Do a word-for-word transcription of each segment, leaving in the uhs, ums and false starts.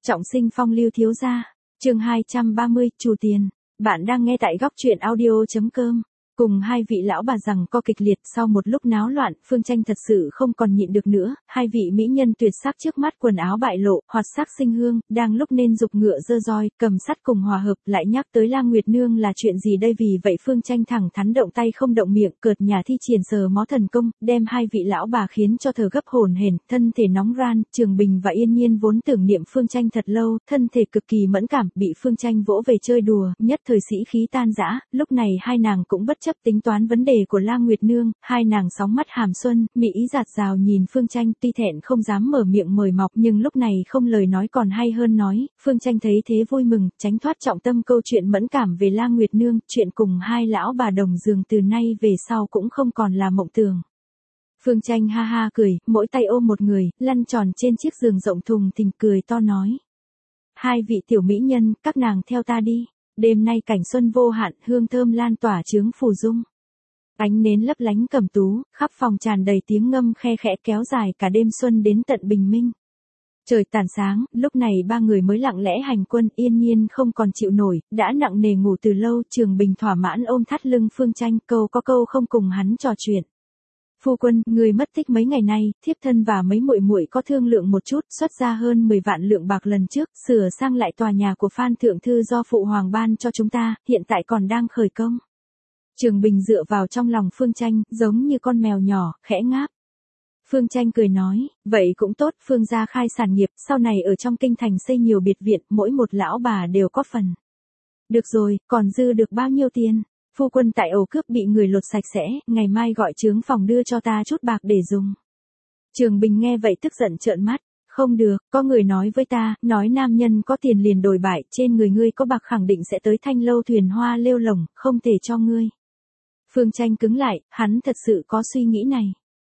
Trọng sinh phong lưu thiếu gia, chương hai trăm ba mươi, Trù tiền. Bạn đang nghe tại góc truyện audio chấm com. Cùng hai vị lão bà rằng co kịch liệt sau một lúc náo loạn, Phương Tranh thật sự không còn nhịn được nữa, hai vị mỹ nhân tuyệt sắc trước mắt quần áo bại lộ, hoạt sắc sinh hương, đang lúc nên dục ngựa dơ roi, cầm sắt cùng hòa hợp, lại nhắc tới Lam Nguyệt Nương là chuyện gì đây? Vì vậy Phương Tranh thẳng thắn động tay không động miệng, cợt nhà thi triển sờ mó thần công, đem hai vị lão bà khiến cho thở gấp hổn hển, thân thể nóng ran. Trường Bình và Yên Nhiên vốn tưởng niệm Phương Tranh thật lâu, thân thể cực kỳ mẫn cảm, bị Phương Tranh vỗ về chơi đùa, nhất thời sĩ khí tan rã, lúc này hai nàng cũng bất chấp tính toán vấn đề của Lam Nguyệt Nương, hai nàng sóng mắt hàm xuân, mỹ ý dạt dào nhìn Phương Tranh, tuy thẹn không dám mở miệng mời mọc, nhưng lúc này không lời nói còn hay hơn nói. Phương Tranh thấy thế vui mừng, tránh thoát trọng tâm câu chuyện mẫn cảm về Lam Nguyệt Nương, chuyện cùng hai lão bà đồng giường từ nay về sau cũng không còn là mộng tưởng. Phương Tranh ha ha cười, mỗi tay ôm một người, lăn tròn trên chiếc giường rộng thùng thình, cười to nói: hai vị tiểu mỹ nhân, các nàng theo ta đi. Đêm nay cảnh xuân vô hạn, hương thơm lan tỏa chướng phù dung. Ánh nến lấp lánh cẩm tú, khắp phòng tràn đầy tiếng ngâm khe khẽ kéo dài cả đêm xuân đến tận bình minh. Trời tàn sáng, lúc này ba người mới lặng lẽ hành quân. Yên Nhiên không còn chịu nổi, đã nặng nề ngủ từ lâu. Trường Bình thỏa mãn ôm thắt lưng Phương Tranh, câu có câu không cùng hắn trò chuyện. Phu quân, người mất tích mấy ngày nay, thiếp thân và mấy muội muội có thương lượng một chút, xuất ra hơn mười vạn lượng bạc lần trước, sửa sang lại tòa nhà của Phan thượng thư do phụ hoàng ban cho chúng ta, hiện tại còn đang khởi công. Trường Bình dựa vào trong lòng Phương Tranh, giống như con mèo nhỏ, khẽ ngáp. Phương Tranh cười nói, vậy cũng tốt, Phương gia khai sản nghiệp, sau này ở trong kinh thành xây nhiều biệt viện, mỗi một lão bà đều có phần. Được rồi, còn dư được bao nhiêu tiền? Phu quân tại ổ cướp bị người lột sạch sẽ, ngày mai gọi trướng phòng đưa cho ta chút bạc để dùng. Trường Bình nghe vậy tức giận trợn mắt, không được, có người nói với ta, nói nam nhân có tiền liền đổi bại, trên người ngươi có bạc khẳng định sẽ tới Thanh Lâu thuyền hoa lêu lồng, không thể cho ngươi. Phương Tranh cứng lại, hắn thật sự có suy nghĩ này.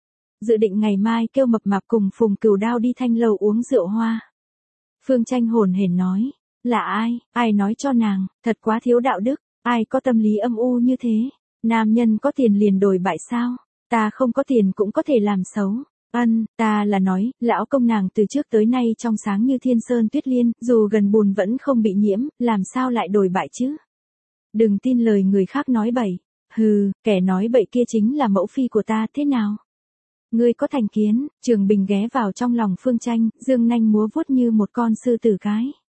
Dự định ngày mai kêu Mập Mạp cùng Phùng Cửu Đao đi Thanh Lâu uống rượu hoa. Phương Tranh hồn hển nói, là ai, ai nói cho nàng, thật quá thiếu đạo đức. Ai có tâm lý âm u như thế? Nam nhân có tiền liền đổi bại sao? Ta không có tiền cũng có thể làm xấu. Ân, ta là nói, lão công nàng từ trước tới nay trong sáng như thiên sơn tuyết liên, dù gần bùn vẫn không bị nhiễm, làm sao lại đổi bại chứ? Đừng tin lời người khác nói bậy. Hừ, kẻ nói bậy kia chính là mẫu phi của ta, thế nào? Ngươi có thành kiến? Trường Bình ghé vào trong lòng Phương Tranh, dương nanh múa vuốt như một con sư tử cái.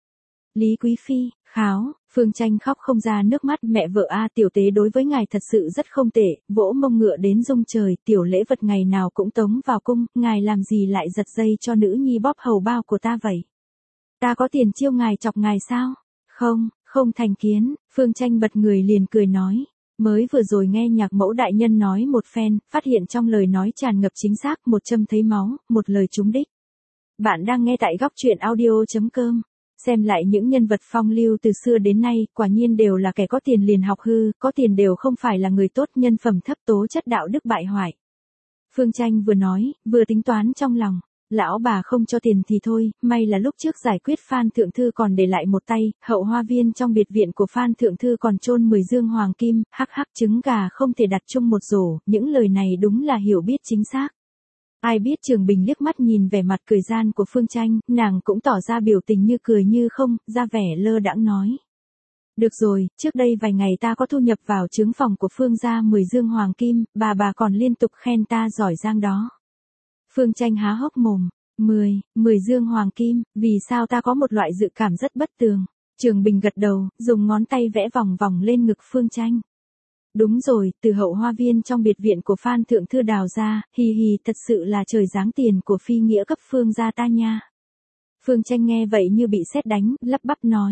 Lý Quý Phi, kháo, Phương Tranh khóc không ra nước mắt, mẹ vợ a, tiểu tế đối với ngài thật sự rất không tệ, vỗ mông ngựa đến rung trời, tiểu lễ vật ngày nào cũng tống vào cung, ngài làm gì lại giật dây cho nữ nhi bóp hầu bao của ta vậy? Ta có tiền chiêu ngài chọc ngài sao? Không, không thành kiến. Phương Tranh bật người liền cười nói, mới vừa rồi nghe nhạc mẫu đại nhân nói một phen, phát hiện trong lời nói tràn ngập chính xác, một châm thấy máu, một lời trúng đích. Bạn đang nghe tại góc truyện audio chấm com. Xem lại những nhân vật phong lưu từ xưa đến nay, quả nhiên đều là kẻ có tiền liền học hư, có tiền đều không phải là người tốt, nhân phẩm thấp, tố chất đạo đức bại hoại. Phương Tranh vừa nói, vừa tính toán trong lòng, lão bà không cho tiền thì thôi, may là lúc trước giải quyết Phan thượng thư còn để lại một tay, hậu hoa viên trong biệt viện của Phan thượng thư còn chôn mười dương hoàng kim, hắc hắc trứng gà không thể đặt chung một rổ, những lời này đúng là hiểu biết chính xác. Ai biết Trường Bình liếc mắt nhìn vẻ mặt cười gian của Phương Tranh, nàng cũng tỏ ra biểu tình như cười như không, ra vẻ lơ đãng nói. Được rồi, trước đây vài ngày ta có thu nhập vào trướng phòng của Phương gia mười dương hoàng kim, bà bà còn liên tục khen ta giỏi giang đó. Phương Tranh há hốc mồm, mười, mười dương hoàng kim, vì sao ta có một loại dự cảm rất bất tường. Trường Bình gật đầu, dùng ngón tay vẽ vòng vòng lên ngực Phương Tranh. Đúng rồi, từ hậu hoa viên trong biệt viện của Phan thượng thư đào ra, hì hì, thật sự là trời giáng tiền của phi nghĩa cấp Phương gia ta nha. Phương Tranh nghe vậy như bị sét đánh, lắp bắp nói.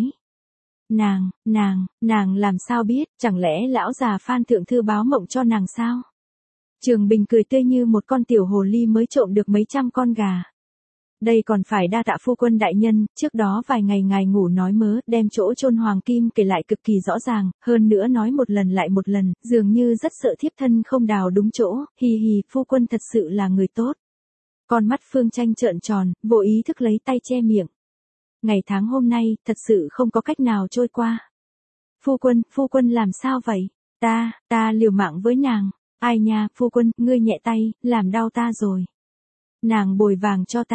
Nàng, nàng, nàng làm sao biết, chẳng lẽ lão già Phan thượng thư báo mộng cho nàng sao? Trường Bình cười tươi như một con tiểu hồ ly mới trộm được mấy trăm con gà. Đây còn phải đa tạ phu quân đại nhân, trước đó vài ngày ngài ngủ nói mớ, đem chỗ chôn hoàng kim kể lại cực kỳ rõ ràng, hơn nữa nói một lần lại một lần, dường như rất sợ thiếp thân không đào đúng chỗ, hì hì, phu quân thật sự là người tốt. Con mắt Phương Tranh trợn tròn, vô ý thức lấy tay che miệng. Ngày tháng hôm nay, thật sự không có cách nào trôi qua. Phu quân, phu quân làm sao vậy? Ta, ta liều mạng với nàng. Ai nha, phu quân, ngươi nhẹ tay, làm đau ta rồi. Nàng bồi vàng cho ta.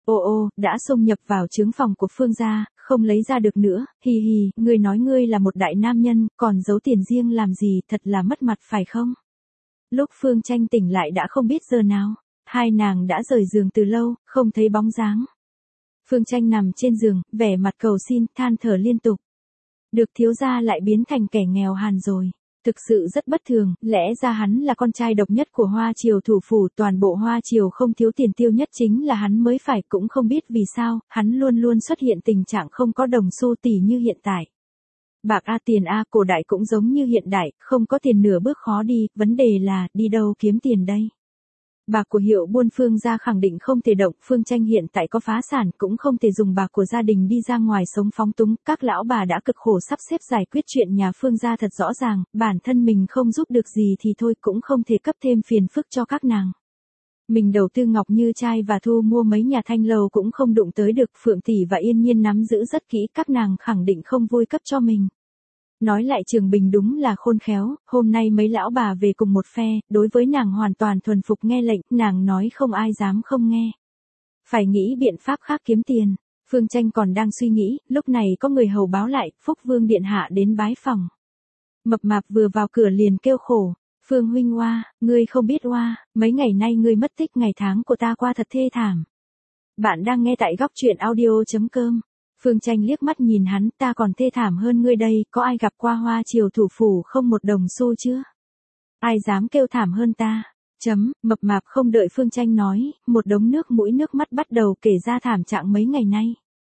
Ô ô, đã xông nhập vào trướng phòng của Phương gia, không lấy ra được nữa, hì hì, ngươi nói ngươi là một đại nam nhân, còn giấu tiền riêng làm gì, thật là mất mặt phải không? Lúc Phương Tranh tỉnh lại đã không biết giờ nào, hai nàng đã rời giường từ lâu, không thấy bóng dáng. Phương Tranh nằm trên giường, vẻ mặt cầu xin, than thở liên tục. Được thiếu gia lại biến thành kẻ nghèo hàn rồi. Thực sự rất bất thường, lẽ ra hắn là con trai độc nhất của Hoa Triều thủ phủ, toàn bộ Hoa Triều không thiếu tiền tiêu nhất chính là hắn mới phải, cũng không biết vì sao, hắn luôn luôn xuất hiện tình trạng không có đồng xu tỷ như hiện tại. Bạc a tiền a, cổ đại cũng giống như hiện đại, không có tiền nửa bước khó đi, vấn đề là, đi đâu kiếm tiền đây? Bạc của Hiệu Buôn Phương gia khẳng định không thể động, Phương Tranh hiện tại có phá sản cũng không thể dùng bạc của gia đình đi ra ngoài sống phóng túng, các lão bà đã cực khổ sắp xếp giải quyết chuyện nhà Phương gia thật rõ ràng, bản thân mình không giúp được gì thì thôi cũng không thể cấp thêm phiền phức cho các nàng. Mình đầu tư Ngọc Như Trai và thu mua mấy nhà thanh lầu cũng không đụng tới được, Phượng Tỷ và Yên Nhiên nắm giữ rất kỹ, các nàng khẳng định không vui cấp cho mình. Nói lại Trường Bình đúng là khôn khéo, hôm nay mấy lão bà về cùng một phe, đối với nàng hoàn toàn thuần phục nghe lệnh, nàng nói không ai dám không nghe. Phải nghĩ biện pháp khác kiếm tiền. Phương Tranh còn đang suy nghĩ, lúc này có người hầu báo lại, Phúc Vương điện hạ đến bái phòng. Mập mạp vừa vào cửa liền kêu khổ, Phương huynh oa, ngươi không biết oa, mấy ngày nay ngươi mất tích, ngày tháng của ta qua thật thê thảm. Bạn đang nghe tại góc truyện audio chấm com. Phương Tranh liếc mắt nhìn hắn, ta còn thê thảm hơn ngươi đây, có ai gặp qua Hoa Triều thủ phủ không một đồng xu chưa? Ai dám kêu thảm hơn ta? Chấm, mập mạp không đợi Phương Tranh nói, một đống nước mũi nước mắt bắt đầu kể ra thảm trạng mấy ngày nay.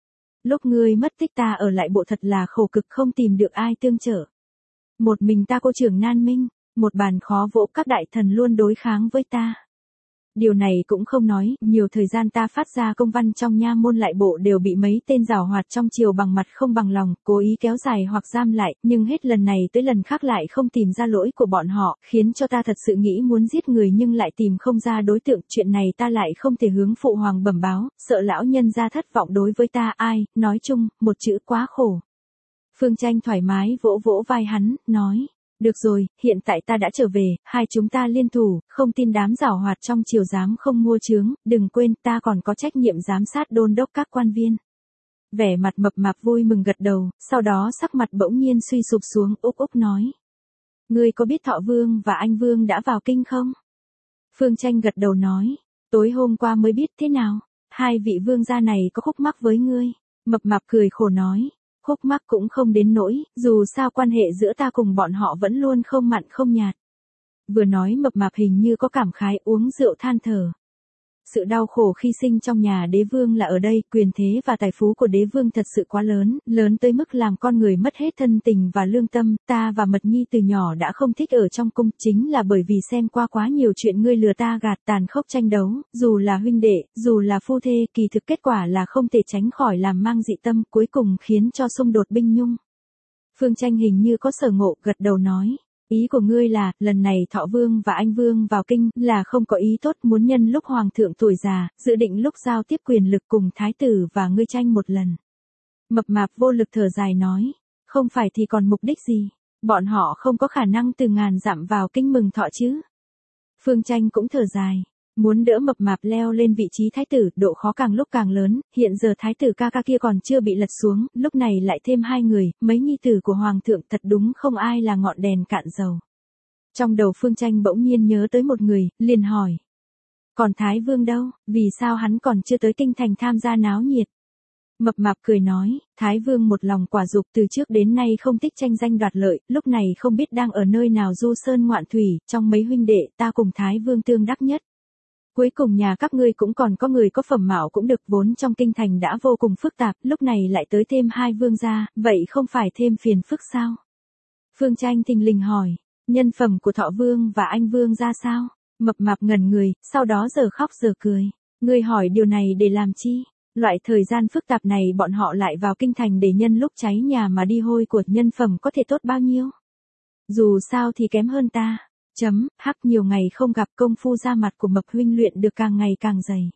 Lúc ngươi mất tích ta ở lại bộ thật là khổ cực, không tìm được ai tương trợ. Một mình ta cô trưởng nan minh, một bàn khó vỗ, các đại thần luôn đối kháng với ta. Điều này cũng không nói, nhiều thời gian ta phát ra công văn trong nha môn lại bộ đều bị mấy tên giảo hoạt trong triều bằng mặt không bằng lòng, cố ý kéo dài hoặc giam lại, nhưng hết lần này tới lần khác lại không tìm ra lỗi của bọn họ, khiến cho ta thật sự nghĩ muốn giết người nhưng lại tìm không ra đối tượng, chuyện này ta lại không thể hướng phụ hoàng bẩm báo, sợ lão nhân gia thất vọng đối với ta, ai, nói chung, một chữ quá khổ. Phương Tranh thoải mái vỗ vỗ vai hắn, nói. Được rồi, hiện tại ta đã trở về, hai chúng ta liên thủ, không tin đám giảo hoạt trong triều dám không mua chướng, đừng quên ta còn có trách nhiệm giám sát đôn đốc các quan viên. Vẻ mặt mập mạp vui mừng gật đầu, sau đó sắc mặt bỗng nhiên suy sụp xuống, úc úc nói. Ngươi có biết Thọ Vương và Anh Vương đã vào kinh không? Phương Tranh gật đầu nói, tối hôm qua mới biết, thế nào, hai vị vương gia này có khúc mắc với ngươi? Mập mạp cười khổ nói. Khúc mắc cũng không đến nỗi, dù sao quan hệ giữa ta cùng bọn họ vẫn luôn không mặn không nhạt. Vừa nói mập mạp hình như có cảm khái, uống rượu than thở. Sự đau khổ khi sinh trong nhà đế vương là ở đây, quyền thế và tài phú của đế vương thật sự quá lớn, lớn tới mức làm con người mất hết thân tình và lương tâm, ta và Mật Nhi từ nhỏ đã không thích ở trong cung, chính là bởi vì xem qua quá nhiều chuyện ngươi lừa ta gạt, tàn khốc tranh đấu, dù là huynh đệ, dù là phu thê, kỳ thực kết quả là không thể tránh khỏi làm mang dị tâm, cuối cùng khiến cho xung đột binh nhung. Phương Tranh hình như có sở ngộ, gật đầu nói. Ý của ngươi là, lần này Thọ Vương và Anh Vương vào kinh, là không có ý tốt, muốn nhân lúc Hoàng thượng tuổi già, dự định lúc giao tiếp quyền lực cùng Thái tử và ngươi tranh một lần. Mập mạp vô lực thở dài nói, không phải thì còn mục đích gì, bọn họ không có khả năng từ ngàn dặm vào kinh mừng thọ chứ. Phương Tranh cũng thở dài, muốn đỡ mập mạp leo lên vị trí thái tử, độ khó càng lúc càng lớn, hiện giờ thái tử ca ca kia còn chưa bị lật xuống, lúc này lại thêm hai người, mấy nhi tử của hoàng thượng, thật đúng không ai là ngọn đèn cạn dầu. Trong đầu Phương Tranh bỗng nhiên nhớ tới một người, liền hỏi. Còn Thái Vương đâu, vì sao hắn còn chưa tới kinh thành tham gia náo nhiệt? Mập mạp cười nói, Thái Vương một lòng quả dục, từ trước đến nay không thích tranh danh đoạt lợi, lúc này không biết đang ở nơi nào du sơn ngoạn thủy, trong mấy huynh đệ ta cùng Thái Vương tương đắc nhất. Cuối cùng nhà các ngươi cũng còn có người có phẩm mạo cũng được, vốn trong kinh thành đã vô cùng phức tạp, lúc này lại tới thêm hai vương gia, vậy không phải thêm phiền phức sao? Phương Tranh thình lình hỏi, nhân phẩm của Thọ Vương và Anh Vương ra sao? Mập mạp ngẩn người, sau đó giờ khóc giờ cười. Ngươi hỏi điều này để làm chi? Loại thời gian phức tạp này bọn họ lại vào kinh thành để nhân lúc cháy nhà mà đi hôi của, nhân phẩm có thể tốt bao nhiêu? Dù sao thì kém hơn ta. Chấm, hắc, nhiều ngày không gặp, công phu ra mặt của mập huynh luyện được càng ngày càng dày.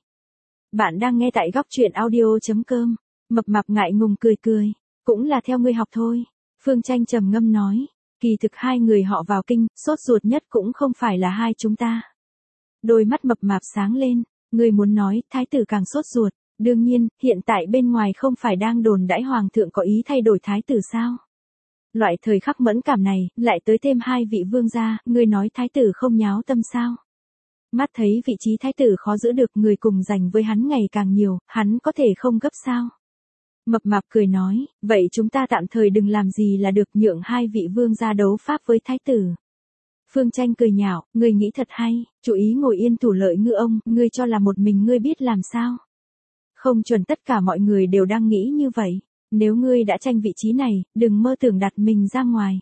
Bạn đang nghe tại góc truyện audio chấm com. Mập mạp ngại ngùng cười cười. Cũng là theo ngươi học thôi. Phương Tranh trầm ngâm nói. Kỳ thực hai người họ vào kinh, sốt ruột nhất cũng không phải là hai chúng ta. Đôi mắt mập mạp sáng lên. Ngươi muốn nói, thái tử càng sốt ruột. đương nhiên, hiện tại bên ngoài không phải đang đồn đãi hoàng thượng có ý thay đổi thái tử sao? Loại thời khắc mẫn cảm này, lại tới thêm hai vị vương gia, ngươi nói thái tử không nháo tâm sao? Mắt thấy vị trí thái tử khó giữ được, người cùng giành với hắn ngày càng nhiều, hắn có thể không gấp sao? Mập mạp cười nói, vậy chúng ta tạm thời đừng làm gì là được, nhượng hai vị vương gia đấu pháp với thái tử. Phương Tranh cười nhạo, ngươi nghĩ thật hay, chú ý ngồi yên thủ lợi ngư ông, ngươi cho là một mình ngươi biết làm sao? Không chuẩn tất cả mọi người đều đang nghĩ như vậy, nếu ngươi đã tranh vị trí này, đừng mơ tưởng đặt mình ra ngoài.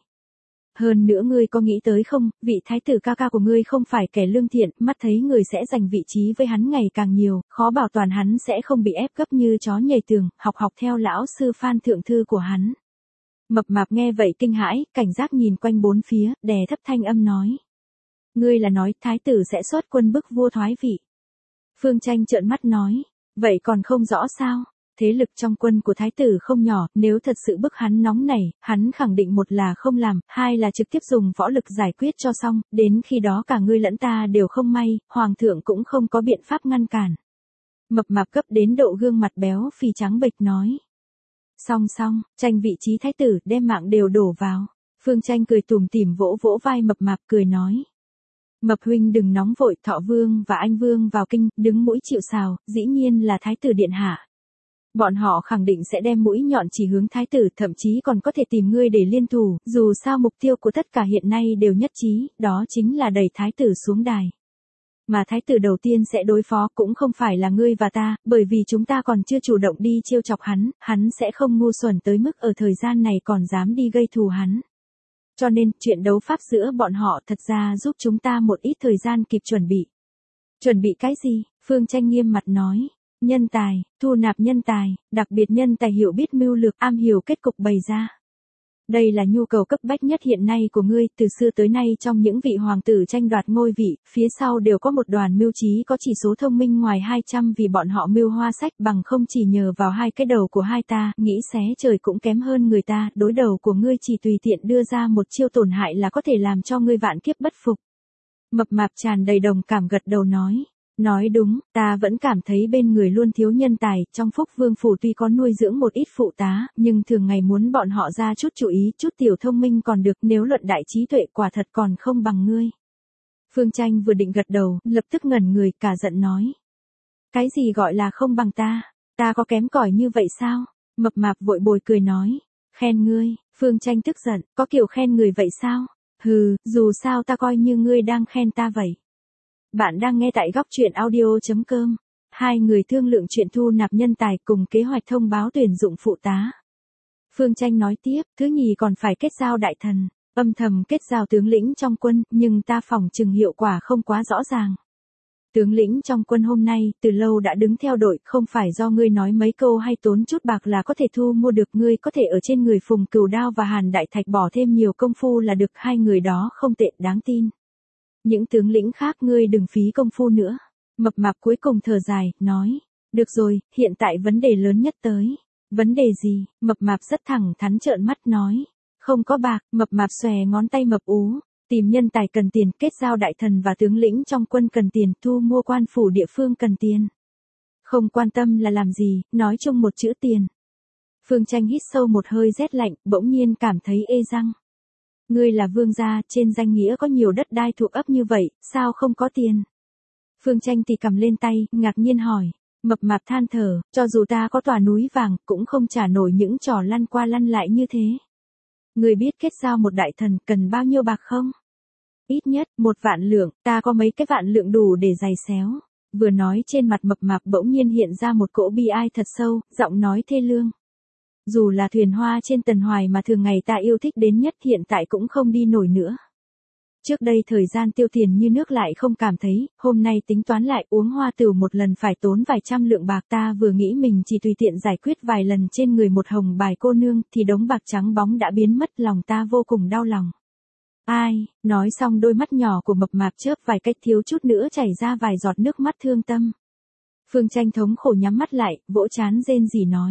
Hơn nữa ngươi có nghĩ tới không, vị thái tử ca ca của ngươi không phải kẻ lương thiện, mắt thấy người sẽ giành vị trí với hắn ngày càng nhiều, khó bảo toàn hắn sẽ không bị ép gấp như chó nhảy tường, học học theo lão sư Phan thượng thư của hắn. Mập mạp nghe vậy kinh hãi, cảnh giác nhìn quanh bốn phía, đè thấp thanh âm nói. Ngươi là nói thái tử sẽ xuất quân bức vua thoái vị. Phương Tranh trợn mắt nói, vậy còn không rõ sao? Thế lực trong quân của thái tử không nhỏ, nếu thật sự bức hắn nóng nảy, hắn khẳng định một là không làm, hai là trực tiếp dùng võ lực giải quyết cho xong, đến khi đó cả ngươi lẫn ta đều không may, hoàng thượng cũng không có biện pháp ngăn cản. Mập mạp cấp đến độ gương mặt béo phì trắng bệch nói. Xong xong, tranh vị trí thái tử, đem mạng đều đổ vào. Phương Tranh cười tủm tỉm vỗ vỗ vai mập mạp cười nói. Mập huynh đừng nóng vội, Thọ Vương và Anh Vương vào kinh, đứng mũi chịu sào, dĩ nhiên là thái tử điện hạ. Bọn họ khẳng định sẽ đem mũi nhọn chỉ hướng thái tử, thậm chí còn có thể tìm ngươi để liên thủ, dù sao mục tiêu của tất cả hiện nay đều nhất trí, đó chính là đẩy thái tử xuống đài. Mà thái tử đầu tiên sẽ đối phó cũng không phải là ngươi và ta, bởi vì chúng ta còn chưa chủ động đi trêu chọc hắn, hắn sẽ không ngu xuẩn tới mức ở thời gian này còn dám đi gây thù hắn. Cho nên, chuyện đấu pháp giữa bọn họ thật ra giúp chúng ta một ít thời gian kịp chuẩn bị. Chuẩn bị cái gì? Phương Tranh nghiêm mặt nói. Nhân tài, thu nạp nhân tài, đặc biệt nhân tài hiểu biết mưu lược, am hiểu kết cục bày ra. Đây là nhu cầu cấp bách nhất hiện nay của ngươi, từ xưa tới nay trong những vị hoàng tử tranh đoạt ngôi vị, phía sau đều có một đoàn mưu trí có chỉ số thông minh ngoài hai trăm vì bọn họ mưu hoa sách bằng không chỉ nhờ vào hai cái đầu của hai ta, nghĩ xé trời cũng kém hơn người ta, đối đầu của ngươi chỉ tùy tiện đưa ra một chiêu tổn hại là có thể làm cho ngươi vạn kiếp bất phục. Mập mạp tràn đầy đồng cảm gật đầu nói. Nói đúng, ta vẫn cảm thấy bên người luôn thiếu nhân tài, trong Phúc Vương phủ tuy có nuôi dưỡng một ít phụ tá, nhưng thường ngày muốn bọn họ ra chút chú ý, chút tiểu thông minh còn được, nếu luận đại trí tuệ quả thật còn không bằng ngươi. Phương Tranh vừa định gật đầu, lập tức ngẩn người, cả giận nói. Cái gì gọi là không bằng ta? Ta có kém cỏi như vậy sao? Mập mạp vội bồi cười nói. Khen ngươi, Phương Tranh tức giận, có kiểu khen người vậy sao? Hừ, dù sao ta coi như ngươi đang khen ta vậy. Bạn đang nghe tại góc truyện audio chấm com. Hai người thương lượng chuyện thu nạp nhân tài cùng kế hoạch thông báo tuyển dụng phụ tá. Phương Tranh nói tiếp, thứ nhì còn phải kết giao đại thần, âm thầm kết giao tướng lĩnh trong quân, nhưng ta phỏng chừng hiệu quả không quá rõ ràng. Tướng lĩnh trong quân hôm nay, từ lâu đã đứng theo đội, không phải do ngươi nói mấy câu hay tốn chút bạc là có thể thu mua được, ngươi có thể ở trên người Phùng Cửu Đao và Hàn Đại Thạch bỏ thêm nhiều công phu là được, hai người đó không tệ, đáng tin. Những tướng lĩnh khác ngươi đừng phí công phu nữa. Mập mạp cuối cùng thở dài, nói. Được rồi, hiện tại vấn đề lớn nhất tới. Vấn đề gì? Mập mạp rất thẳng thắn trợn mắt nói. Không có bạc, mập mạp xòe ngón tay mập ú. Tìm nhân tài cần tiền, kết giao đại thần và tướng lĩnh trong quân cần tiền, thu mua quan phủ địa phương cần tiền. Không quan tâm là làm gì, nói chung một chữ tiền. Phương Tranh hít sâu một hơi rét lạnh, bỗng nhiên cảm thấy ê răng. Ngươi là vương gia, trên danh nghĩa có nhiều đất đai thuộc ấp như vậy, sao không có tiền? Phương Tranh thì cầm lên tay, ngạc nhiên hỏi. Mập mạp than thở, cho dù ta có tòa núi vàng, cũng không trả nổi những trò lăn qua lăn lại như thế. Ngươi biết kết giao một đại thần cần bao nhiêu bạc không? Ít nhất, một vạn lượng, ta có mấy cái vạn lượng đủ để giày xéo. Vừa nói trên mặt mập mạp bỗng nhiên hiện ra một cỗ bi ai thật sâu, giọng nói thê lương. Dù là thuyền hoa trên Tần Hoài mà thường ngày ta yêu thích đến nhất hiện tại cũng không đi nổi nữa. Trước đây thời gian tiêu tiền như nước lại không cảm thấy, hôm nay tính toán lại uống hoa tửu một lần phải tốn vài trăm lượng bạc, ta vừa nghĩ mình chỉ tùy tiện giải quyết vài lần trên người một hồng bài cô nương thì đống bạc trắng bóng đã biến mất, lòng ta vô cùng đau lòng. Ai, nói xong đôi mắt nhỏ của mập mạp chớp vài cách thiếu chút nữa chảy ra vài giọt nước mắt thương tâm. Phương Tranh thống khổ nhắm mắt lại, vỗ trán rên rỉ nói.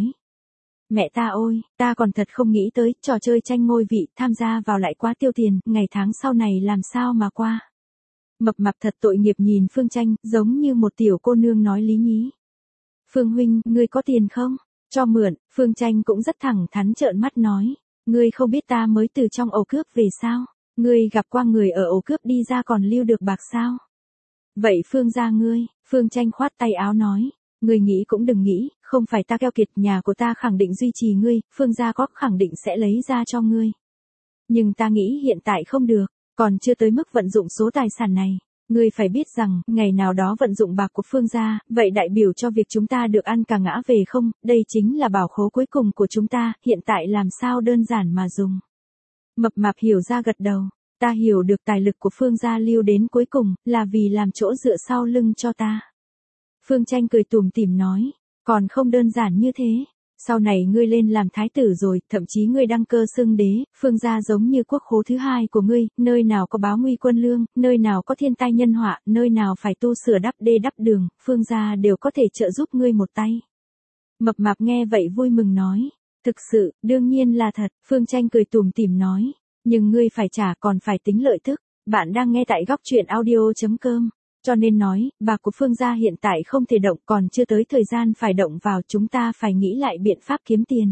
Mẹ ta ôi, ta còn thật không nghĩ tới, trò chơi tranh ngôi vị, tham gia vào lại quá tiêu tiền, ngày tháng sau này làm sao mà qua. Mập mạp thật tội nghiệp nhìn Phương Tranh, giống như một tiểu cô nương nói lý nhí. Phương huynh, ngươi có tiền không? Cho mượn, Phương Tranh cũng rất thẳng thắn trợn mắt nói. Ngươi không biết ta mới từ trong ổ cướp về sao? Ngươi gặp qua người ở ổ cướp đi ra còn lưu được bạc sao? Vậy Phương gia ngươi, Phương Tranh khoát tay áo nói. Ngươi nghĩ cũng đừng nghĩ, không phải ta keo kiệt, nhà của ta khẳng định duy trì ngươi, Phương gia có khẳng định sẽ lấy ra cho ngươi. Nhưng ta nghĩ hiện tại không được, còn chưa tới mức vận dụng số tài sản này. Ngươi phải biết rằng, ngày nào đó vận dụng bạc của Phương gia, vậy đại biểu cho việc chúng ta được ăn cả ngã về không, đây chính là bảo khố cuối cùng của chúng ta, hiện tại làm sao đơn giản mà dùng. Mập mạp hiểu ra gật đầu, ta hiểu được tài lực của Phương gia lưu đến cuối cùng, là vì làm chỗ dựa sau lưng cho ta. Phương Tranh cười tủm tỉm nói, còn không đơn giản như thế. Sau này ngươi lên làm thái tử rồi, thậm chí ngươi đăng cơ xưng đế, Phương gia giống như quốc khố thứ hai của ngươi, nơi nào có báo nguy quân lương, nơi nào có thiên tai nhân họa, nơi nào phải tu sửa đắp đê đắp đường, Phương gia đều có thể trợ giúp ngươi một tay. Mập mạp nghe vậy vui mừng nói, thực sự, đương nhiên là thật, Phương Tranh cười tủm tỉm nói, nhưng ngươi phải trả còn phải tính lợi tức. Bạn đang nghe tại góc truyện audio chấm com. Cho nên nói, bạc của Phương gia hiện tại không thể động, còn chưa tới thời gian phải động vào, chúng ta phải nghĩ lại biện pháp kiếm tiền.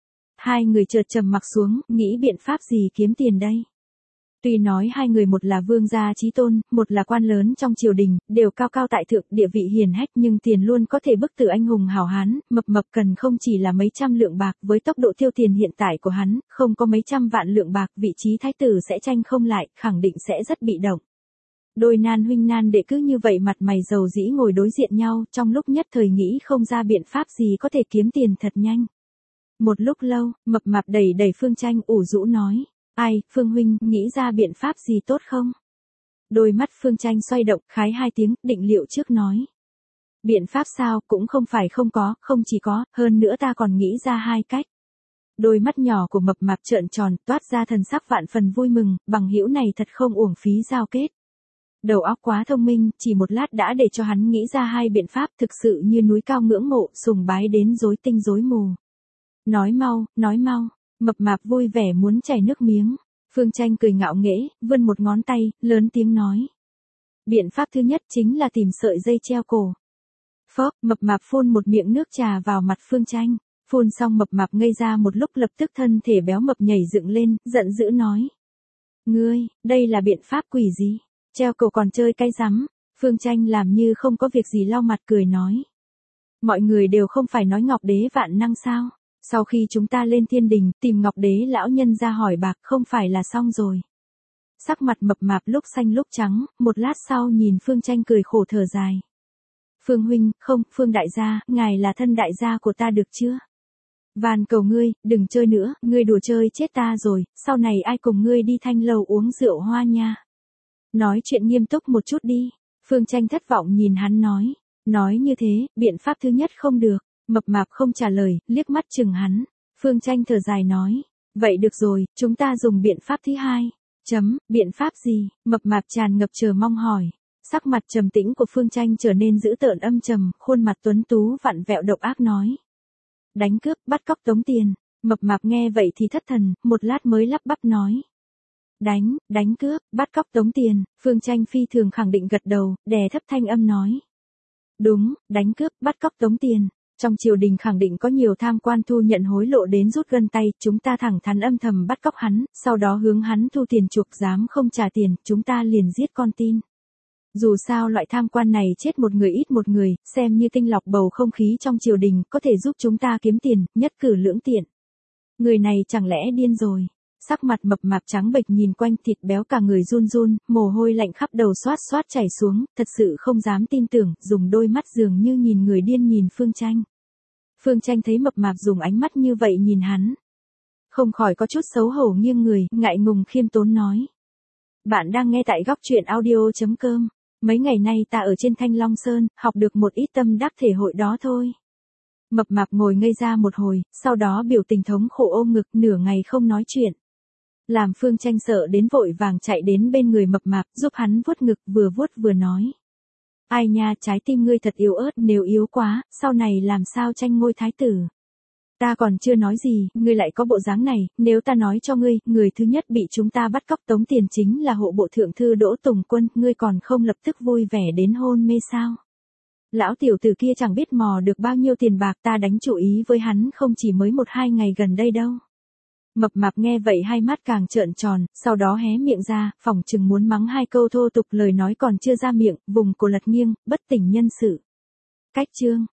Hai người chợt trầm mặc xuống, nghĩ biện pháp gì kiếm tiền đây? Tuy nói hai người một là vương gia chí tôn, một là quan lớn trong triều đình, đều cao cao tại thượng, địa vị hiển hách, nhưng tiền luôn có thể bức tử anh hùng hảo hán, mập mập cần không chỉ là mấy trăm lượng bạc, với tốc độ tiêu tiền hiện tại của hắn, không có mấy trăm vạn lượng bạc, vị trí thái tử sẽ tranh không lại, khẳng định sẽ rất bị động. Đôi nan huynh nan đệ cứ như vậy mặt mày dầu dĩ ngồi đối diện nhau, trong lúc nhất thời nghĩ không ra biện pháp gì có thể kiếm tiền thật nhanh. Một lúc lâu, mập mạp đẩy đẩy Phương Tranh ủ rũ nói, ai, Phương huynh, nghĩ ra biện pháp gì tốt không? Đôi mắt Phương Tranh xoay động, khái hai tiếng, định liệu trước nói. Biện pháp sao, cũng không phải không có, không chỉ có, hơn nữa ta còn nghĩ ra hai cách. Đôi mắt nhỏ của mập mạp trợn tròn, toát ra thần sắc vạn phần vui mừng, bằng hữu này thật không uổng phí giao kết. Đầu óc quá thông minh, chỉ một lát đã để cho hắn nghĩ ra hai biện pháp thực sự như núi cao ngưỡng mộ, sùng bái đến rối tinh rối mù. Nói mau, nói mau, mập mạp vui vẻ muốn chảy nước miếng. Phương Tranh cười ngạo nghễ, vươn một ngón tay, lớn tiếng nói. Biện pháp thứ nhất chính là tìm sợi dây treo cổ. Phóp, mập mạp phun một miệng nước trà vào mặt Phương Tranh. Phun xong mập mạp ngây ra một lúc, lập tức thân thể béo mập nhảy dựng lên, giận dữ nói. Ngươi, đây là biện pháp quỷ gì? Treo cổ còn chơi cái rắm. Phương Tranh làm như không có việc gì lau mặt cười nói. Mọi người đều không phải nói Ngọc Đế vạn năng sao? Sau khi chúng ta lên thiên đình, tìm Ngọc Đế lão nhân ra hỏi bạc, không phải là xong rồi. Sắc mặt mập mạp lúc xanh lúc trắng, một lát sau nhìn Phương Tranh cười khổ thở dài. Phương huynh, không, Phương đại gia, ngài là thân đại gia của ta được chưa? Van cầu ngươi, đừng chơi nữa, ngươi đùa chơi chết ta rồi, sau này ai cùng ngươi đi thanh lầu uống rượu hoa nha. Nói chuyện nghiêm túc một chút đi. Phương Tranh thất vọng nhìn hắn nói. Nói như thế, biện pháp thứ nhất không được. Mập mạp không trả lời, liếc mắt chừng hắn. Phương Tranh thở dài nói. Vậy được rồi, chúng ta dùng biện pháp thứ hai. Chấm, biện pháp gì? Mập mạp tràn ngập chờ mong hỏi. Sắc mặt trầm tĩnh của Phương Tranh trở nên dữ tợn âm trầm, khuôn mặt tuấn tú vặn vẹo độc ác nói. Đánh cướp, bắt cóc tống tiền. Mập mạp nghe vậy thì thất thần, một lát mới lắp bắp nói. Đánh, đánh cướp, bắt cóc tống tiền, Phương Tranh phi thường khẳng định gật đầu, đè thấp thanh âm nói. Đúng, đánh cướp, bắt cóc tống tiền. Trong triều đình khẳng định có nhiều tham quan thu nhận hối lộ đến rút gân tay, chúng ta thẳng thắn âm thầm bắt cóc hắn, sau đó hướng hắn thu tiền chuộc, dám không trả tiền, chúng ta liền giết con tin. Dù sao loại tham quan này chết một người ít một người, xem như tinh lọc bầu không khí trong triều đình, có thể giúp chúng ta kiếm tiền, nhất cử lưỡng tiện. Người này chẳng lẽ điên rồi? Sắc mặt mập mạp trắng bệch nhìn quanh, thịt béo cả người run run, mồ hôi lạnh khắp đầu xoát xoát chảy xuống, thật sự không dám tin tưởng, dùng đôi mắt dường như nhìn người điên nhìn Phương Tranh. Phương Tranh thấy mập mạp dùng ánh mắt như vậy nhìn hắn. Không khỏi có chút xấu hổ nghiêng người, ngại ngùng khiêm tốn nói. Bạn đang nghe tại góc truyện audio chấm com. Mấy ngày nay ta ở trên Thanh Long Sơn, học được một ít tâm đắc thể hội đó thôi. Mập mạp ngồi ngây ra một hồi, sau đó biểu tình thống khổ ôm ngực, nửa ngày không nói chuyện. Làm Phương Tranh sợ đến vội vàng chạy đến bên người mập mạp, giúp hắn vuốt ngực, vừa vuốt vừa nói. Ai nha, trái tim ngươi thật yếu ớt, nếu yếu quá, sau này làm sao tranh ngôi thái tử. Ta còn chưa nói gì, ngươi lại có bộ dáng này, nếu ta nói cho ngươi, người thứ nhất bị chúng ta bắt cóc tống tiền chính là hộ bộ thượng thư Đỗ Tùng Quân, ngươi còn không lập tức vui vẻ đến hôn mê sao. Lão tiểu tử kia chẳng biết mò được bao nhiêu tiền bạc, ta đánh chủ ý với hắn không chỉ mới một hai ngày gần đây đâu. Mập mạp nghe vậy hai mắt càng trợn tròn, sau đó hé miệng ra, phỏng chừng muốn mắng hai câu thô tục, lời nói còn chưa ra miệng, vùng cổ lật nghiêng, bất tỉnh nhân sự. Cách chương